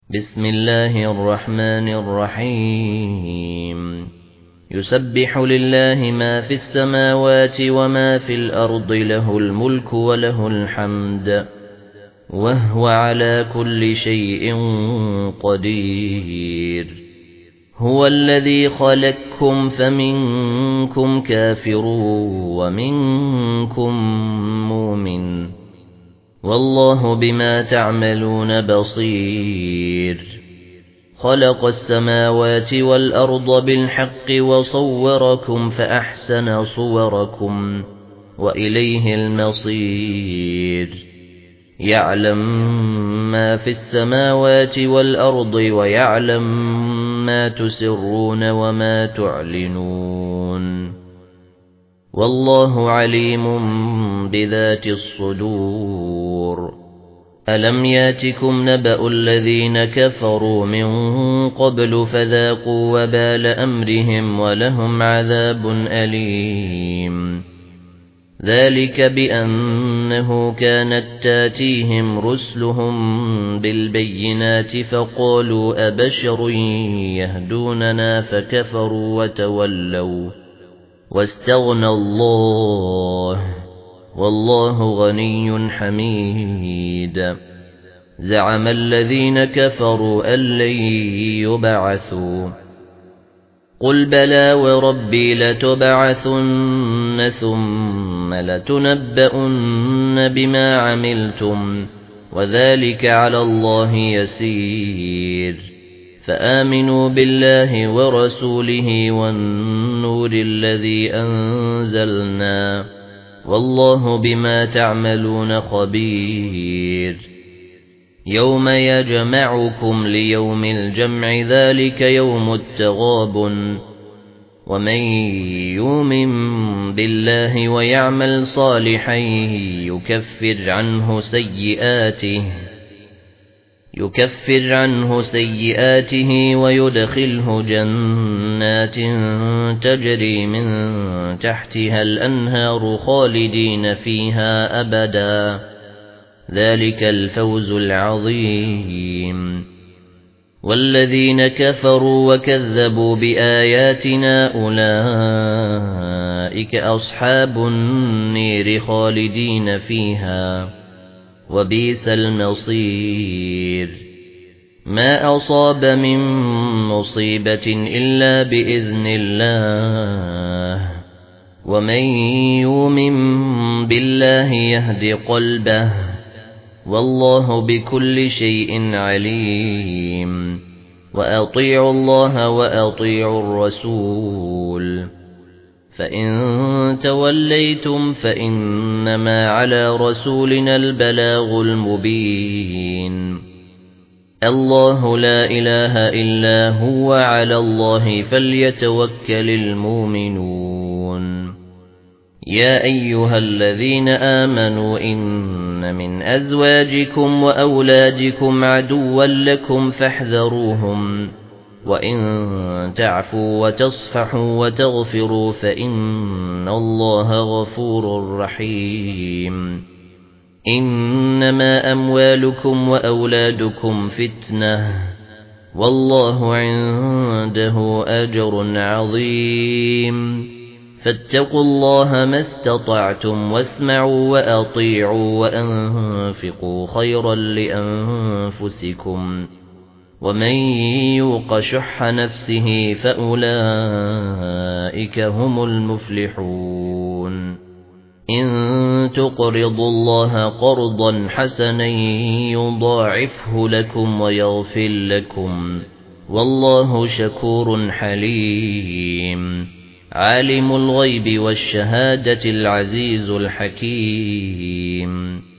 بسم الله الرحمن الرحيم يسبح لله ما في السماوات وما في الأرض له الملك وله الحمد وهو على كل شيء قدير هو الذي خلقكم فمنكم كافر ومنكم مؤمن والله بما تعملون بصير خلق السماوات والأرض بالحق وصوركم فأحسن صوركم وإليه المصير يعلم ما في السماوات والأرض ويعلم ما تسرون وما تعلنون والله عليم بذات الصدور ألم ياتكم نبأ الذين كفروا من قبل فذاقوا وبال أمرهم ولهم عذاب أليم ذلك بأنه كانت تاتيهم رسلهم بالبينات فقالوا أبشر يهدوننا فكفروا وتولوا واستغنى الله والله غني حميد زعم الذين كفروا أن لن يبعثوا قل بلى وربي لتبعثن ثم لتنبؤن بما عملتم وذلك على الله يسير فآمنوا بالله ورسوله والنور الذي أنزلنا والله بما تعملون خبير يوم يجمعكم ليوم الجمع ذلك يوم التغابن ومن يؤمن بالله ويعمل صالحا يكفر عنه سيئاته ويدخله جنات تجري من تحتها الأنهار خالدين فيها أبدا ذلك الفوز العظيم والذين كفروا وكذبوا بآياتنا أولئك أصحاب النير خالدين فيها وبئس المصير ما أصاب من مصيبة إلا بإذن الله ومن يؤمن بالله يهد قلبه والله بكل شيء عليم وأطيعوا الله وأطيعوا الرسول فإن توليتم فإنما على رسولنا البلاغ المبين الله لا إله إلا هو على الله فليتوكل المؤمنون يا أيها الذين آمنوا إن من أزواجكم وأولادكم عدوا لكم فاحذروهم وإن تعفوا وتصفحوا وتغفروا فإن الله غفور رحيم إنما أموالكم وأولادكم فتنة والله عنده أجر عظيم فاتقوا الله ما استطعتم واسمعوا وأطيعوا وأنفقوا خيرا لأنفسكم ومن يوق شح نفسه فأولئك هم المفلحون إن تقرضوا الله قرضا حسنا يضاعفه لكم ويغفر لكم والله شكور حليم عالم الغيب والشهادة العزيز الحكيم